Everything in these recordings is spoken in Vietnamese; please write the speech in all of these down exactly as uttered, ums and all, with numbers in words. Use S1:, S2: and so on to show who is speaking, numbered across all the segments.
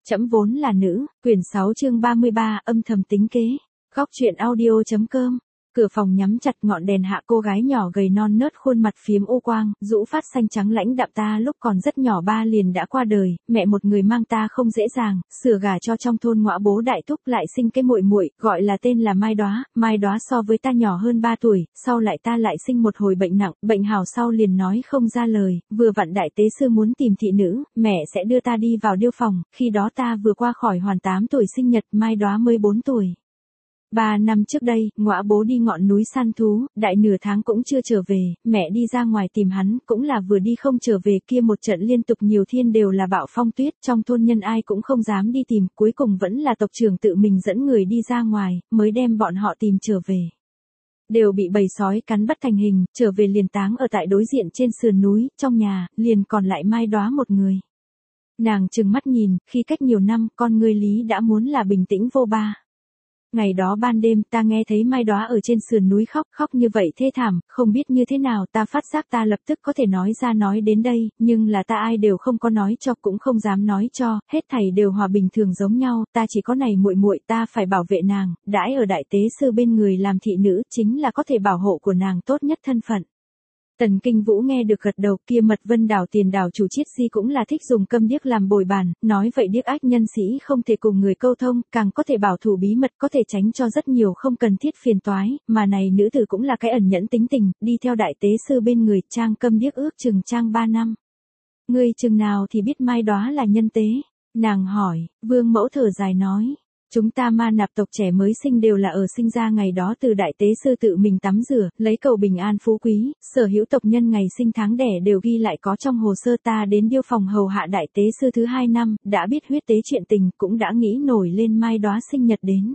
S1: Trẫm vốn là nữ, quyển sáu chương ba mươi ba, âm thầm tính kế. Góc truyện audio.com. Cửa phòng nhắm chặt, ngọn đèn hạ, cô gái nhỏ gầy non nớt, khuôn mặt phiếm u quang, rũ phát xanh trắng lãnh đạm. Ta lúc còn rất nhỏ ba liền đã qua đời, mẹ một người mang ta không dễ dàng, sửa gả cho trong thôn ngõa bố đại thúc, lại sinh cái muội muội, gọi là tên là Mai Đóa. Mai Đóa so với ta nhỏ hơn ba tuổi, sau lại ta lại sinh một hồi bệnh nặng, bệnh hào sau liền nói không ra lời, vừa vặn đại tế sư muốn tìm thị nữ, mẹ sẽ đưa ta đi vào điêu phòng, khi đó ta vừa qua khỏi hoàn tám tuổi sinh nhật, Mai Đóa mới bốn tuổi. Ba năm trước đây, ngõa bố đi ngọn núi săn thú, đại nửa tháng cũng chưa trở về, mẹ đi ra ngoài tìm hắn, cũng là vừa đi không trở về, kia một trận liên tục nhiều thiên đều là bão phong tuyết, trong thôn nhân ai cũng không dám đi tìm, cuối cùng vẫn là tộc trưởng tự mình dẫn người đi ra ngoài, mới đem bọn họ tìm trở về. Đều bị bầy sói cắn bất thành hình, trở về liền táng ở tại đối diện trên sườn núi, trong nhà, liền còn lại Mai Đóa một người. Nàng trừng mắt nhìn, khi cách nhiều năm, con người Lý đã muốn là bình tĩnh vô ba. Ngày đó ban đêm ta nghe thấy Mai Đóa ở trên sườn núi khóc, khóc như vậy thê thảm, không biết như thế nào, ta phát giác ta lập tức có thể nói ra nói đến đây, nhưng là ta ai đều không có nói cho, cũng không dám nói cho, hết thảy đều hòa bình thường giống nhau, ta chỉ có này muội muội, ta phải bảo vệ nàng, đãi ở đại tế sư bên người làm thị nữ, chính là có thể bảo hộ của nàng tốt nhất thân phận. Tần Kinh Vũ nghe được gật đầu, kia Mật Vân đảo tiền đảo chủ Chiết Di cũng là thích dùng câm điếc làm bồi bàn, nói vậy điếc ách nhân sĩ không thể cùng người câu thông, càng có thể bảo thủ bí mật, có thể tránh cho rất nhiều không cần thiết phiền toái, mà này nữ tử cũng là cái ẩn nhẫn tính tình, đi theo đại tế sư bên người, trang câm điếc ước chừng trang ba năm. Ngươi chừng nào thì biết Mai Đóa là nhân tế? Nàng hỏi. Vương Mẫu thở dài nói. Chúng ta Ma Nạp tộc trẻ mới sinh đều là ở sinh ra ngày đó từ đại tế sư tự mình tắm rửa, lấy cầu bình an phú quý, sở hữu tộc nhân ngày sinh tháng đẻ đều ghi lại có trong hồ sơ. Ta đến điêu phòng hầu hạ đại tế sư thứ hai năm, đã biết huyết tế chuyện tình, cũng đã nghĩ nổi lên Mai Đóa sinh nhật đến.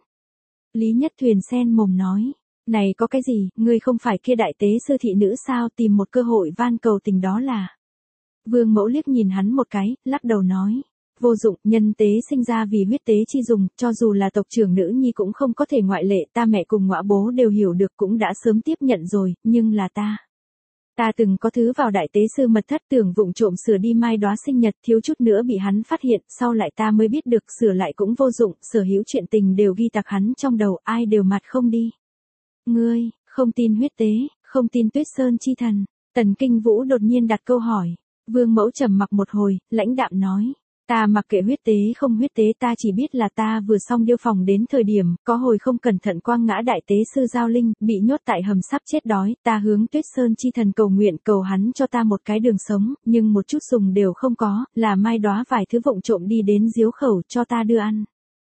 S1: Lý Nhất Thuyền sen mồm nói, này có cái gì, ngươi không phải kia đại tế sư thị nữ sao, tìm một cơ hội van cầu tình đó là. Vương Mẫu liếc nhìn hắn một cái, lắc đầu nói. Vô dụng, nhân tế sinh ra vì huyết tế chi dùng, cho dù là tộc trưởng nữ nhi cũng không có thể ngoại lệ, ta mẹ cùng ngõa bố đều hiểu được, cũng đã sớm tiếp nhận rồi, nhưng là ta. Ta từng có thứ vào đại tế sư mật thất, tưởng vụng trộm sửa đi Mai Đóa sinh nhật, thiếu chút nữa bị hắn phát hiện, sau lại ta mới biết được sửa lại cũng vô dụng, sở hữu chuyện tình đều ghi tạc hắn trong đầu, ai đều mặt không đi. Ngươi, không tin huyết tế, không tin Tuyết Sơn chi thần. Tần Kinh Vũ đột nhiên đặt câu hỏi. Vương Mẫu trầm mặc một hồi, lãnh đạm nói. Ta mặc kệ huyết tế không huyết tế, ta chỉ biết là ta vừa xong điêu phòng đến thời điểm, có hồi không cẩn thận quang ngã đại tế sư Giao Linh, bị nhốt tại hầm sắp chết đói, ta hướng Tuyết Sơn chi thần cầu nguyện, cầu hắn cho ta một cái đường sống, nhưng một chút dùng đều không có, là Mai Đóa vài thứ vụng trộm đi đến diếu khẩu cho ta đưa ăn.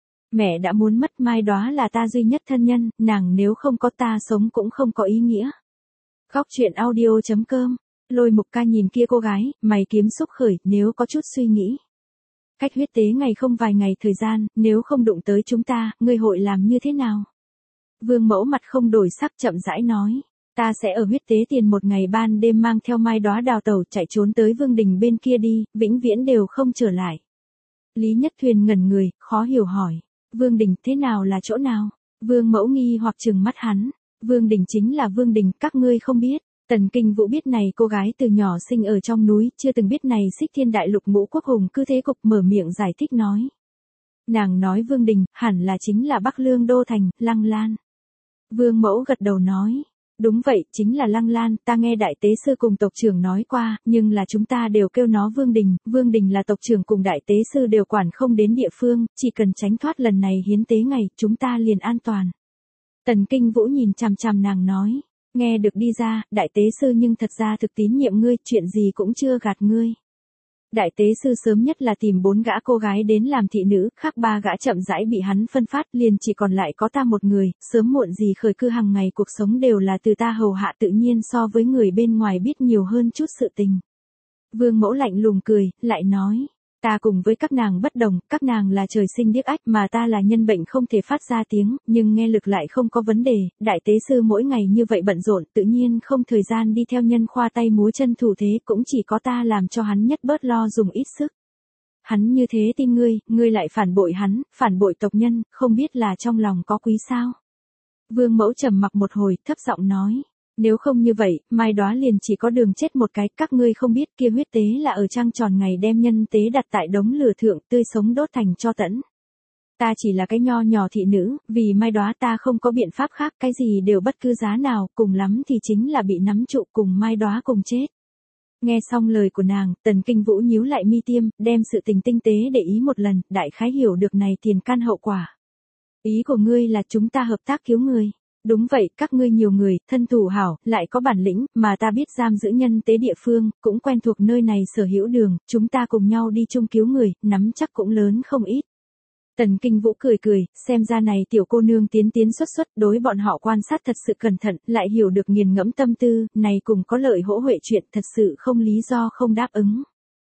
S1: Mẹ đã muốn mất, Mai Đóa là ta duy nhất thân nhân, nàng nếu không có ta sống cũng không có ý nghĩa. Góc truyện audio.com. Lôi Mục Ca nhìn kia cô gái, mày kiếm xúc khởi, nếu có chút suy nghĩ. Cách huyết tế ngày không vài ngày thời gian, nếu không đụng tới chúng ta, ngươi hội làm như thế nào? Vương Mẫu mặt không đổi sắc, chậm rãi nói. Ta sẽ ở huyết tế tiền một ngày ban đêm mang theo Mai Đóa đào tẩu chạy trốn tới Vương Đình bên kia đi, vĩnh viễn đều không trở lại. Lý Nhất Thuyền ngẩn người, khó hiểu hỏi. Vương Đình thế nào là chỗ nào? Vương Mẫu nghi hoặc trừng mắt hắn. Vương Đình chính là Vương Đình, các ngươi không biết. Tần Kinh Vũ biết này cô gái từ nhỏ sinh ở trong núi, chưa từng biết này Xích Thiên Đại Lục ngũ quốc hùng cư thế cục, mở miệng giải thích nói. Nàng nói Vương Đình, hẳn là chính là Bắc Lương Đô Thành, Lăng Lan. Vương Mẫu gật đầu nói. Đúng vậy, chính là Lăng Lan, ta nghe đại tế sư cùng tộc trưởng nói qua, nhưng là chúng ta đều kêu nó Vương Đình, Vương Đình là tộc trưởng cùng đại tế sư đều quản không đến địa phương, chỉ cần tránh thoát lần này hiến tế ngày, chúng ta liền an toàn. Tần Kinh Vũ nhìn chằm chằm nàng nói. Nghe được đi ra, đại tế sư nhưng thật ra thực tín nhiệm ngươi, chuyện gì cũng chưa gạt ngươi. Đại tế sư sớm nhất là tìm bốn gã cô gái đến làm thị nữ, khác ba gã chậm rãi bị hắn phân phát, liền chỉ còn lại có ta một người, sớm muộn gì khởi cư hàng ngày cuộc sống đều là từ ta hầu hạ, tự nhiên so với người bên ngoài biết nhiều hơn chút sự tình. Vương Mẫu lạnh lùng cười, lại nói. Ta cùng với các nàng bất đồng, các nàng là trời sinh điếc ách mà ta là nhân bệnh không thể phát ra tiếng, nhưng nghe lực lại không có vấn đề, đại tế sư mỗi ngày như vậy bận rộn, tự nhiên không thời gian đi theo nhân khoa tay múa chân thủ thế, cũng chỉ có ta làm cho hắn nhất bớt lo dùng ít sức. Hắn như thế tin ngươi, ngươi lại phản bội hắn, phản bội tộc nhân, không biết là trong lòng có quý sao. Vương Mẫu trầm mặc một hồi, thấp giọng nói. Nếu không như vậy, Mai Đóa liền chỉ có đường chết một cái, các ngươi không biết kia huyết tế là ở trăng tròn ngày đem nhân tế đặt tại đống lửa thượng tươi sống đốt thành tro tẫn. Ta chỉ là cái nho nhỏ thị nữ, vì Mai Đóa ta không có biện pháp khác, cái gì đều bất cứ giá nào, cùng lắm thì chính là bị nắm trụ cùng Mai Đóa cùng chết. Nghe xong lời của nàng, Tần Kinh Vũ nhíu lại mi tiêm, đem sự tình tinh tế để ý một lần, đại khái hiểu được này tiền căn hậu quả. Ý của ngươi là chúng ta hợp tác cứu người. Đúng vậy, các ngươi nhiều người, thân thủ hảo, lại có bản lĩnh, mà ta biết giam giữ nhân tế địa phương, cũng quen thuộc nơi này sở hữu đường, chúng ta cùng nhau đi chung cứu người, nắm chắc cũng lớn không ít. Tần Kinh Vũ cười cười, xem ra này tiểu cô nương tiến tiến xuất xuất, đối bọn họ quan sát thật sự cẩn thận, lại hiểu được nghiền ngẫm tâm tư, này cùng có lợi hỗ huệ chuyện thật sự không lý do không đáp ứng.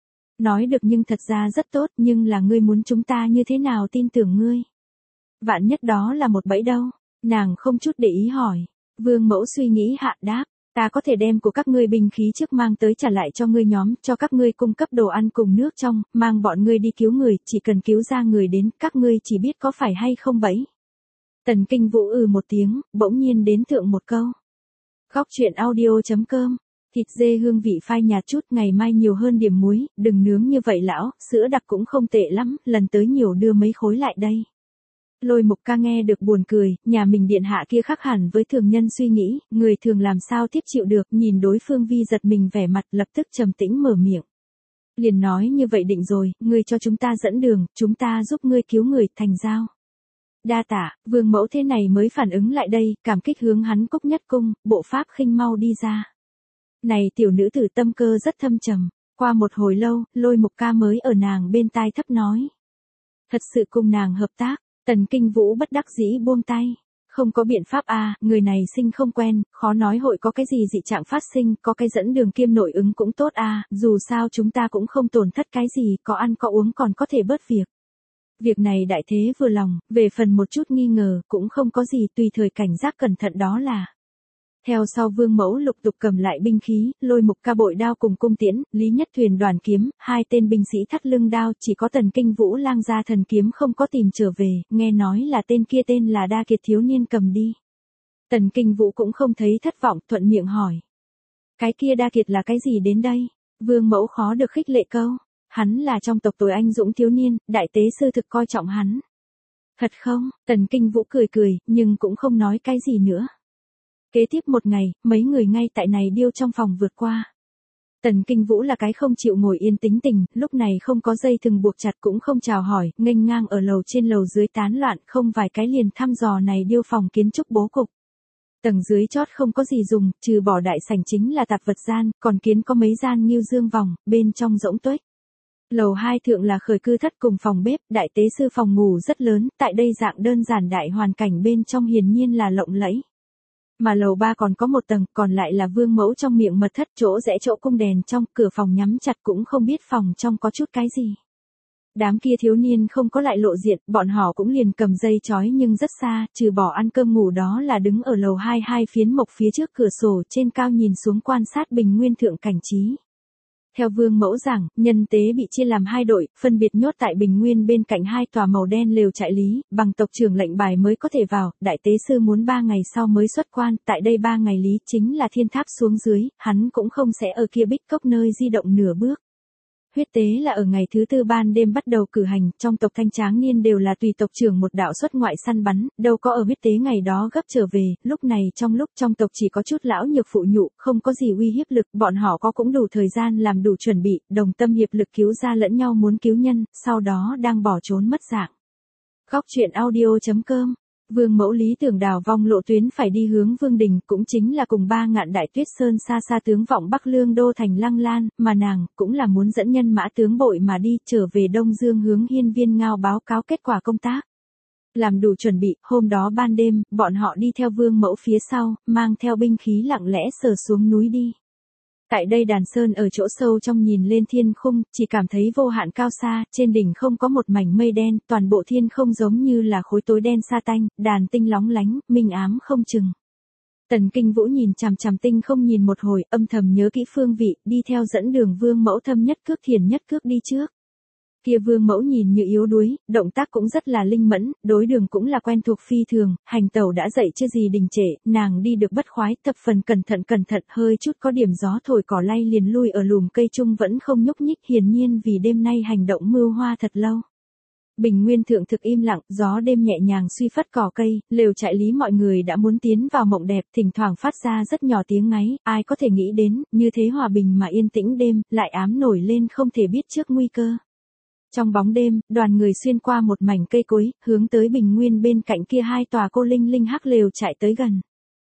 S1: Nói được nhưng thật ra rất tốt, nhưng là ngươi muốn chúng ta như thế nào tin tưởng ngươi? Vạn nhất đó là một bẫy đâu? Nàng không chút để ý hỏi. Vương Mẫu suy nghĩ hạ đáp, ta có thể đem của các ngươi binh khí trước mang tới trả lại cho ngươi nhóm, cho các ngươi cung cấp đồ ăn cùng nước trong, mang bọn ngươi đi cứu người, chỉ cần cứu ra người đến, các ngươi chỉ biết có phải hay không bẫy. Tần Kinh Vũ ừ một tiếng, bỗng nhiên đến thượng một câu. Góc truyện audio chấm com, thịt dê hương vị phai nhạt chút, ngày mai nhiều hơn điểm muối, đừng nướng như vậy lão, sữa đặc cũng không tệ lắm, lần tới nhiều đưa mấy khối lại đây. Lôi Mục Ca nghe được buồn cười, nhà mình điện hạ kia khác hẳn với thường nhân suy nghĩ, người thường làm sao tiếp chịu được, nhìn đối phương vi giật mình vẻ mặt lập tức trầm tĩnh mở miệng. Liền nói như vậy định rồi, ngươi cho chúng ta dẫn đường, chúng ta giúp ngươi cứu người, thành giao. Đa tạ, Vương Mẫu thế này mới phản ứng lại đây, cảm kích hướng hắn cúc nhất cung, bộ pháp khinh mau đi ra. Này tiểu nữ tử tâm cơ rất thâm trầm, qua một hồi lâu, Lôi Mục Ca mới ở nàng bên tai thấp nói. Thật sự cùng nàng hợp tác. Tần Kinh Vũ bất đắc dĩ buông tay. Không có biện pháp a, người này sinh không quen, khó nói hội có cái gì dị trạng phát sinh, có cái dẫn đường kiêm nội ứng cũng tốt a, dù sao chúng ta cũng không tổn thất cái gì, có ăn có uống còn có thể bớt việc. Việc này đại thế vừa lòng, về phần một chút nghi ngờ, cũng không có gì, tùy thời cảnh giác cẩn thận đó là. Theo sau Vương Mẫu lục tục cầm lại binh khí, Lôi Mục Ca bội đao cùng cung tiễn, Lý Nhất Thuyền đoàn kiếm, hai tên binh sĩ thắt lưng đao, chỉ có Tần Kinh Vũ lang gia thần kiếm không có tìm trở về, nghe nói là tên kia tên là Đa Kiệt thiếu niên cầm đi. Tần Kinh Vũ cũng không thấy thất vọng, thuận miệng hỏi. Cái kia Đa Kiệt là cái gì đến đây? Vương Mẫu khó được khích lệ câu. Hắn là trong tộc tối anh dũng thiếu niên, đại tế sư thực coi trọng hắn. Thật không? Tần Kinh Vũ cười cười, nhưng cũng không nói cái gì nữa. Kế tiếp một ngày, mấy người ngay tại này điêu trong phòng vượt qua. Tần Kinh Vũ là cái không chịu ngồi yên tính tình, lúc này không có dây thừng buộc chặt cũng không chào hỏi, nghênh ngang ở lầu trên lầu dưới tán loạn, không vài cái liền thăm dò này điêu phòng kiến trúc bố cục. Tầng dưới chót không có gì dùng, trừ bỏ đại sảnh chính là tạp vật gian, còn kiến có mấy gian nghiêu dương vòng, bên trong rỗng tuếch. Lầu hai thượng là khởi cư thất cùng phòng bếp, đại tế sư phòng ngủ rất lớn, tại đây dạng đơn giản đại hoàn cảnh bên trong hiển nhiên là lộng lẫy. Mà lầu ba còn có một tầng, còn lại là Vương Mẫu trong miệng mật thất, chỗ rẽ chỗ cung đèn trong, cửa phòng nhắm chặt cũng không biết phòng trong có chút cái gì. Đám kia thiếu niên không có lại lộ diện, bọn họ cũng liền cầm dây chói nhưng rất xa, trừ bỏ ăn cơm ngủ đó là đứng ở lầu hai hai phiến mộc phía trước cửa sổ trên cao nhìn xuống quan sát bình nguyên thượng cảnh trí. Theo Vương Mẫu giảng, nhân tế bị chia làm hai đội, phân biệt nhốt tại bình nguyên bên cạnh hai tòa màu đen lều trại lý, bằng tộc trưởng lệnh bài mới có thể vào, đại tế sư muốn ba ngày sau mới xuất quan, tại đây ba ngày lý chính là thiên tháp xuống dưới, hắn cũng không sẽ ở kia bích cốc nơi di động nửa bước. Huyết tế là ở ngày thứ tư ban đêm bắt đầu cử hành, trong tộc thanh tráng niên đều là tùy tộc trưởng một đạo xuất ngoại săn bắn, đâu có ở huyết tế ngày đó gấp trở về, lúc này trong lúc trong tộc chỉ có chút lão nhược phụ nhụ, không có gì uy hiếp lực, bọn họ có cũng đủ thời gian làm đủ chuẩn bị, đồng tâm hiệp lực cứu ra lẫn nhau muốn cứu nhân, sau đó đang bỏ trốn mất dạng. Góc truyện audio chấm com. Vương Mẫu lý tưởng đào vong lộ tuyến phải đi hướng Vương Đình, cũng chính là cùng ba ngạn đại tuyết sơn xa xa tướng vọng Bắc Lương đô thành Lăng Lan, mà nàng cũng là muốn dẫn nhân mã tướng bội mà đi trở về Đông Dương hướng Hiên Viên Ngao báo cáo kết quả công tác. Làm đủ chuẩn bị, hôm đó ban đêm, bọn họ đi theo Vương Mẫu phía sau, mang theo binh khí lặng lẽ sờ xuống núi đi. Tại đây đàn sơn ở chỗ sâu trong nhìn lên thiên khung, chỉ cảm thấy vô hạn cao xa, trên đỉnh không có một mảnh mây đen, toàn bộ thiên không giống như là khối tối đen sa tanh, đàn tinh lóng lánh, minh ám không chừng. Tần Kinh Vũ nhìn chằm chằm tinh không nhìn một hồi, âm thầm nhớ kỹ phương vị, đi theo dẫn đường Vương Mẫu thâm nhất cước thiền nhất cước đi trước. Kia Vương Mẫu nhìn như yếu đuối, động tác cũng rất là linh mẫn, đối đường cũng là quen thuộc phi thường, hành tẩu đã dậy chưa gì đình trệ, nàng đi được bất khoái, thập phần cẩn thận cẩn thận, hơi chút có điểm gió thổi cỏ lay liền lui ở lùm cây chung vẫn không nhúc nhích, hiển nhiên vì đêm nay hành động mưu hoa thật lâu. Bình nguyên thượng thực im lặng, gió đêm nhẹ nhàng suy phất cỏ cây, lều trại lý mọi người đã muốn tiến vào mộng đẹp, thỉnh thoảng phát ra rất nhỏ tiếng ngáy, ai có thể nghĩ đến, như thế hòa bình mà yên tĩnh đêm, lại ám nổi lên không thể biết trước nguy cơ. Trong bóng đêm, đoàn người xuyên qua một mảnh cây cối, hướng tới bình nguyên bên cạnh kia hai tòa cô linh linh hắc lều trại tới gần.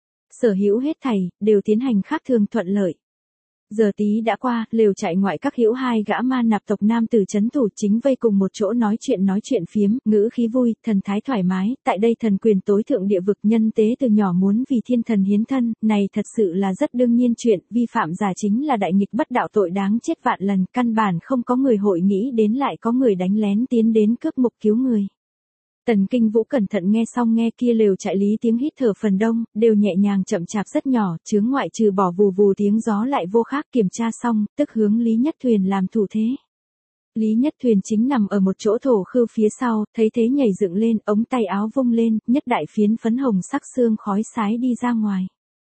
S1: Sở hữu hết thảy, đều tiến hành khác thường thuận lợi. Giờ tí đã qua, lều trại ngoại các hữu hai gã ma nạp tộc nam tử chấn thủ chính vây cùng một chỗ nói chuyện nói chuyện phiếm, ngữ khí vui, thần thái thoải mái, tại đây thần quyền tối thượng địa vực nhân tế từ nhỏ muốn vì thiên thần hiến thân, này thật sự là rất đương nhiên chuyện, vi phạm giả chính là đại nghịch bất đạo tội đáng chết vạn lần, căn bản không có người hội nghĩ đến lại có người đánh lén tiến đến cướp mục cứu người. Tần Kinh Vũ cẩn thận nghe xong nghe kia lều trại lý tiếng hít thở phần đông, đều nhẹ nhàng chậm chạp rất nhỏ, chướng ngoại trừ bỏ vù vù tiếng gió lại vô khác kiểm tra xong, tức hướng Lý Nhất Thuyền làm thủ thế. Lý Nhất Thuyền chính nằm ở một chỗ thổ khư phía sau, thấy thế nhảy dựng lên, ống tay áo vung lên, nhất đại phiến phấn hồng sắc xương khói sái đi ra ngoài.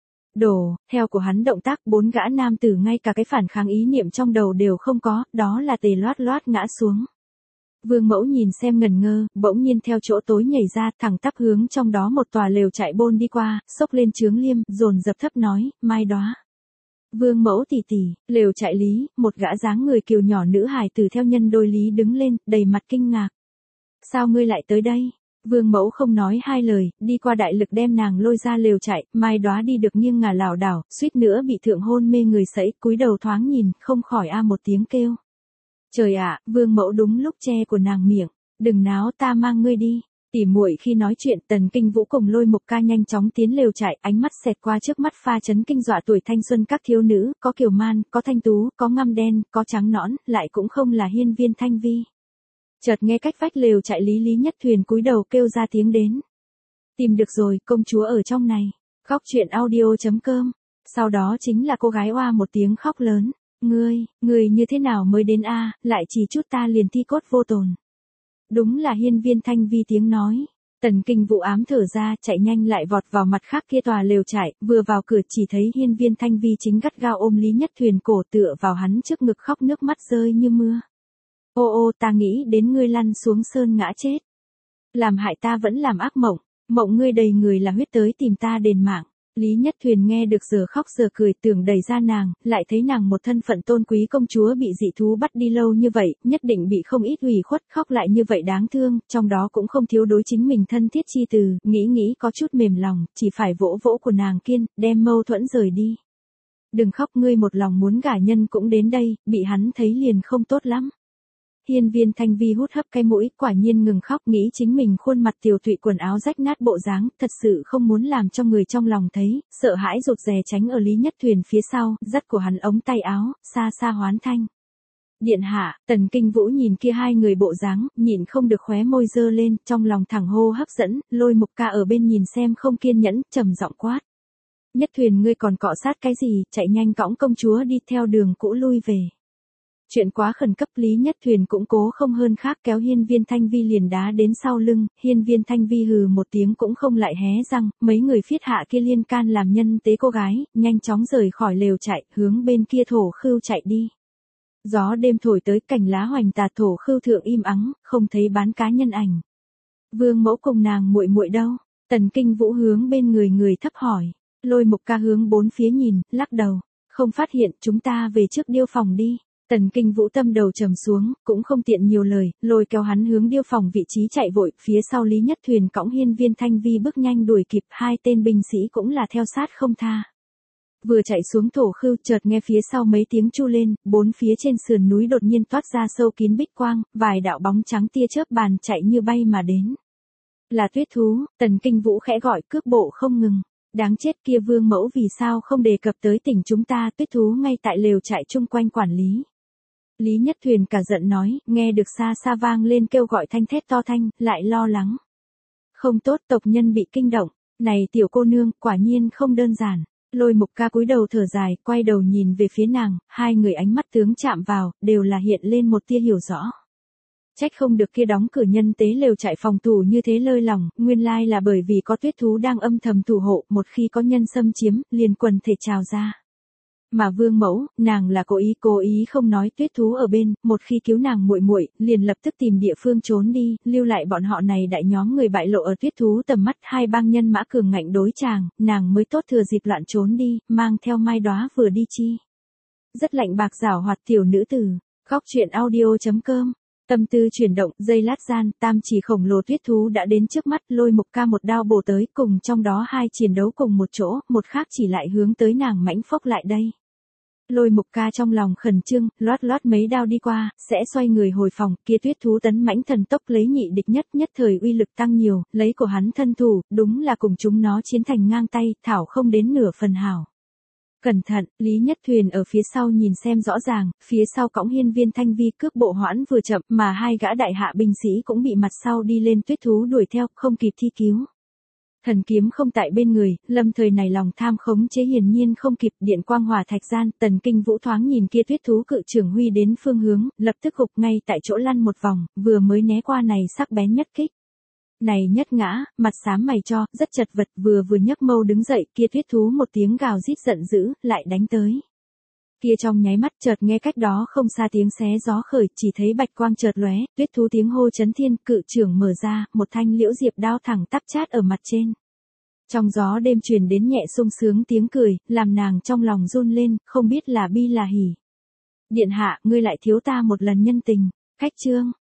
S1: Đổ, theo của hắn động tác bốn gã nam tử ngay cả cái phản kháng ý niệm trong đầu đều không có, đó là tề loát loát ngã xuống. Vương Mẫu nhìn xem ngần ngơ, bỗng nhiên theo chỗ tối nhảy ra, thẳng tắp hướng trong đó một tòa lều trại bôn đi qua, xốc lên trướng liêm, dồn dập thấp nói, Mai Đóa. Vương Mẫu tỷ tỷ, lều trại lý, một gã dáng người kiều nhỏ nữ hài tử theo nhân đôi lý đứng lên, đầy mặt kinh ngạc. Sao ngươi lại tới đây? Vương Mẫu không nói hai lời, đi qua đại lực đem nàng lôi ra lều trại, Mai Đóa đi được nghiêng ngả lảo đảo, suýt nữa bị thượng hôn mê người sẫy, cúi đầu thoáng nhìn, không khỏi a một tiếng kêu. Trời ạ, Vương Mẫu đúng lúc che của nàng miệng, đừng náo ta mang ngươi đi. Tỉ muội khi nói chuyện Tần Kinh Vũ cùng Lôi Mục Ca nhanh chóng tiến lều trại, ánh mắt xẹt qua trước mắt pha chấn kinh dọa tuổi thanh xuân các thiếu nữ, có kiều man, có thanh tú, có ngăm đen, có trắng nõn, lại cũng không là hiên viên thanh vi. Chợt nghe cách vách lều trại Lý Lý Nhất Thuyền cúi đầu kêu ra tiếng đến. Tìm được rồi, công chúa ở trong này. Khóc chuyện audio chấm com. Sau đó chính là cô gái oa một tiếng khóc lớn. Ngươi, ngươi như thế nào mới đến a, lại chỉ chút ta liền thi cốt vô tồn. Đúng là hiên viên thanh vi tiếng nói. Tần Kinh Vũ ám thở ra, chạy nhanh lại vọt vào mặt khác kia tòa lều trại, vừa vào cửa chỉ thấy hiên viên thanh vi chính gắt gao ôm Lý Nhất Thuyền cổ tựa vào hắn trước ngực khóc nước mắt rơi như mưa. Ô ô ta nghĩ đến ngươi lăn xuống sơn ngã chết. Làm hại ta vẫn làm ác mộng, mộng ngươi đầy người là huyết tới tìm ta đền mạng. Lý Nhất Thuyền nghe được giờ khóc giờ cười tưởng đẩy ra nàng, lại thấy nàng một thân phận tôn quý công chúa bị dị thú bắt đi lâu như vậy, nhất định bị không ít ủy khuất khóc lại như vậy đáng thương, trong đó cũng không thiếu đối chính mình thân thiết chi từ, nghĩ nghĩ có chút mềm lòng, chỉ phải vỗ vỗ của nàng kiên, đem mâu thuẫn rời đi. Đừng khóc ngươi một lòng muốn gả nhân cũng đến đây, bị hắn thấy liền không tốt lắm. Hiên viên thanh vi hút hấp cái mũi, quả nhiên ngừng khóc nghĩ chính mình khuôn mặt tiều tụy quần áo rách nát bộ dáng, thật sự không muốn làm cho người trong lòng thấy, sợ hãi rụt rè tránh ở Lý Nhất Thuyền phía sau, dắt của hắn ống tay áo, xa xa hoán thanh. Điện hạ, Tần Kinh Vũ nhìn kia hai người bộ dáng, nhìn không được khóe môi dơ lên, trong lòng thẳng hô hấp dẫn, Lôi Mục Ca ở bên nhìn xem không kiên nhẫn, trầm giọng quát. Nhất Thuyền ngươi còn cọ sát cái gì, chạy nhanh cõng công chúa đi theo đường cũ lui về. Chuyện quá khẩn cấp Lý Nhất Thuyền cũng cố không hơn khác kéo hiên viên thanh vi liền đá đến sau lưng, hiên viên thanh vi hừ một tiếng cũng không lại hé răng, mấy người phiết hạ kia liên can làm nhân tế cô gái, nhanh chóng rời khỏi lều chạy, hướng bên kia thổ khưu chạy đi. Gió đêm thổi tới cành lá hoành tà thổ khưu thượng im ắng, không thấy bán cá nhân ảnh. Vương Mẫu cùng nàng muội muội đâu? Tần Kinh Vũ hướng bên người người thấp hỏi, Lôi Mục Ca hướng bốn phía nhìn, lắc đầu, không phát hiện, chúng ta về trước điêu phòng đi. Tần Kinh Vũ tâm đầu trầm xuống, cũng không tiện nhiều lời, lôi kéo hắn hướng điêu phòng vị trí chạy vội, phía sau Lý Nhất Thuyền cõng hiên viên thanh vi bước nhanh đuổi kịp, hai tên binh sĩ cũng là theo sát không tha. Vừa chạy xuống thổ khưu, chợt nghe phía sau mấy tiếng chu lên, bốn phía trên sườn núi đột nhiên toát ra sâu kín bích quang, vài đạo bóng trắng tia chớp bàn chạy như bay mà đến. Là tuyết thú, Tần Kinh Vũ khẽ gọi cước bộ không ngừng. Đáng chết kia Vương Mẫu vì sao không đề cập tới tỉnh chúng ta, tuyết thú ngay tại lều trại chung quanh quản lý. Lý Nhất Thuyền cả giận nói, nghe được xa xa vang lên kêu gọi thanh thét to thanh, lại lo lắng. Không tốt, tộc nhân bị kinh động, này tiểu cô nương, quả nhiên không đơn giản. Lôi Mục Ca cúi đầu thở dài, quay đầu nhìn về phía nàng, hai người ánh mắt tướng chạm vào, đều là hiện lên một tia hiểu rõ. Trách không được kia đóng cửa nhân tế lều trại phòng thủ như thế lơi lỏng, nguyên lai là bởi vì có tuyết thú đang âm thầm thủ hộ, một khi có nhân xâm chiếm, liền quần thể trào ra. Mà Vương mẫu, nàng là cố ý cố ý không nói tuyết thú ở bên, một khi cứu nàng muội muội, liền lập tức tìm địa phương trốn đi, lưu lại bọn họ này đại nhóm người bại lộ ở tuyết thú tầm mắt, hai bang nhân mã cường ngạnh đối chàng, nàng mới tốt thừa dịp loạn trốn đi, mang theo Mai Đóa vừa đi chi. Rất lạnh bạc giảo hoạt tiểu nữ tử, góc truyện audio chấm com. Tâm tư chuyển động, giây lát gian, tam chỉ khổng lồ tuyết thú đã đến trước mắt, Lôi Mục Ca một đao bổ tới, cùng trong đó hai chiến đấu cùng một chỗ, một khác chỉ lại hướng tới nàng mãnh phốc lại đây. Lôi Mục Ca trong lòng khẩn trương, loát loát mấy đao đi qua, sẽ xoay người hồi phòng, kia tuyết thú tấn mãnh thần tốc lấy nhị địch nhất, nhất thời uy lực tăng nhiều, lấy của hắn thân thủ, đúng là cùng chúng nó chiến thành ngang tay, thảo không đến nửa phần hảo. Cẩn thận, Lý Nhất Thuyền ở phía sau nhìn xem rõ ràng, phía sau cõng hiên viên thanh vi cước bộ hoãn vừa chậm, mà hai gã đại hạ binh sĩ cũng bị mặt sau đi lên tuyết thú đuổi theo, không kịp thi cứu. Thần kiếm không tại bên người, lâm thời này lòng tham khống chế hiển nhiên không kịp, điện quang hỏa thạch gian, Tần Kinh Vũ thoáng nhìn kia tuyết thú cự trưởng huy đến phương hướng, lập tức gục ngay tại chỗ lăn một vòng, vừa mới né qua này sắc bén nhất kích. Này nhất ngã, mặt xám mày cho, rất chật vật, vừa vừa nhấc mâu đứng dậy, kia tuyết thú một tiếng gào rít giận dữ, lại đánh tới. Kia trong nháy mắt chợt nghe cách đó không xa tiếng xé gió khởi, chỉ thấy bạch quang chợt lóe, tuyết thú tiếng hô chấn thiên, cự trưởng mở ra, một thanh liễu diệp đao thẳng tắp chát ở mặt trên. Trong gió đêm truyền đến nhẹ sung sướng tiếng cười, làm nàng trong lòng run lên, không biết là bi là hỉ. Điện hạ, ngươi lại thiếu ta một lần nhân tình, khách trương.